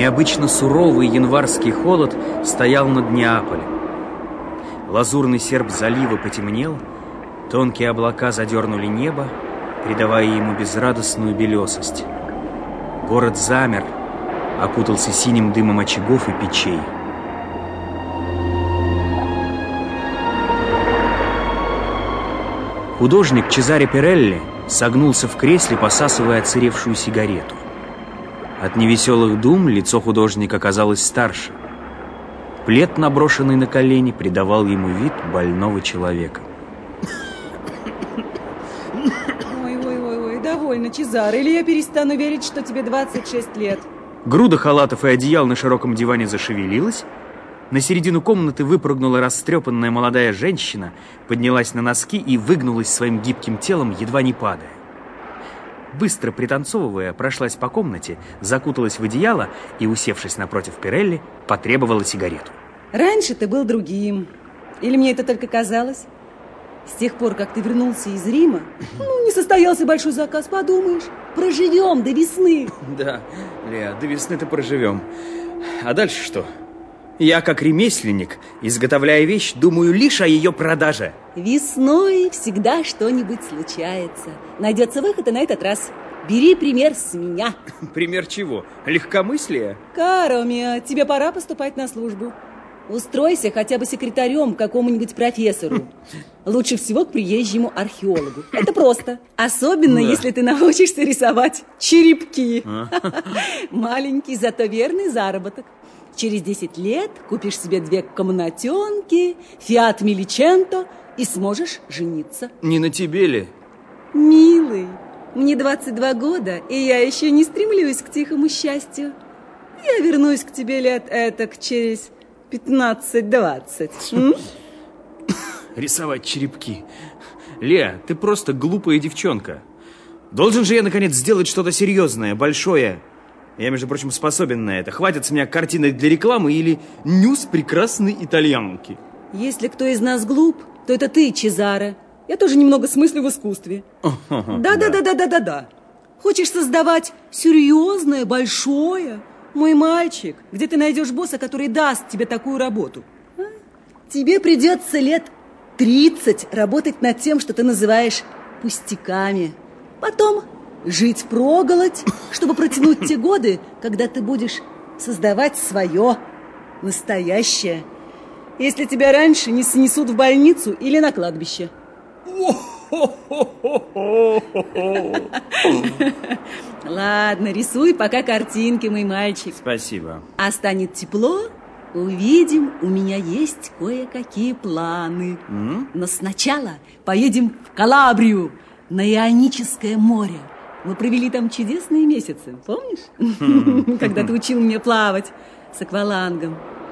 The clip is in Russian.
Необычно суровый январский холод стоял над Неаполем. Лазурный серп залива потемнел, тонкие облака задернули небо, придавая ему безрадостную белесость. Город замер, окутался синим дымом очагов и печей. Художник Чезаре Перелли согнулся в кресле, посасывая отсыревшую сигарету. От невеселых дум лицо художника казалось старше. Плед, наброшенный на колени, придавал ему вид больного человека. Ой, довольно, Чезаре, или я перестану верить, что тебе 26 лет. Груда халатов и одеял на широком диване зашевелилась. На середину комнаты выпрыгнула растрепанная молодая женщина, поднялась на носки и выгнулась своим гибким телом, едва не падая. Быстро пританцовывая, прошлась по комнате, закуталась в одеяло и, усевшись напротив Перелли, потребовала сигарету. Раньше ты был другим. Или мне это только казалось? С тех пор, как ты вернулся из Рима, не состоялся большой заказ, подумаешь. Проживем до весны. Да, Леа, до весны-то проживем. А дальше что? Я, как ремесленник, изготовляя вещь, думаю лишь о ее продаже. Весной всегда что-нибудь случается. Найдется выход и на этот раз. Бери пример с меня. Пример чего? Легкомыслия? Каро миа, тебе пора поступать на службу. Устройся хотя бы секретарем к какому-нибудь профессору. Лучше всего к приезжему археологу. Это просто. Особенно, если ты научишься рисовать черепки. Маленький, зато верный заработок. Через 10 лет купишь себе 2 комнатенки, Фиат Миличенто и сможешь жениться. Не на тебе ли? Милый, мне 22 года, и я еще не стремлюсь к тихому счастью. Я вернусь к тебе лет этак через 15-20. Рисовать черепки. Леа, ты просто глупая девчонка. Должен же я, наконец, сделать что-то серьезное, большое. Я, между прочим, способен на это. Хватит с меня картинок для рекламы или нюс прекрасной итальянки. Если кто из нас глуп, то это ты, Чезаре. Я тоже немного смыслю в искусстве. Да. Хочешь создавать серьезное, большое? Мой мальчик, где ты найдешь босса, который даст тебе такую работу? Тебе придется лет 30 работать над тем, что ты называешь пустяками. Потом жить впроголодь, чтобы протянуть те годы, когда ты будешь создавать свое, настоящее. Если тебя раньше не снесут в больницу или на кладбище. Ладно, рисуй пока картинки, мой мальчик. Спасибо. А станет тепло, увидим, у меня есть кое-какие планы. Но сначала поедем в Калабрию, на Ионическое море. Мы провели там чудесные месяцы, помнишь? Когда ты учил меня плавать с аквалангом.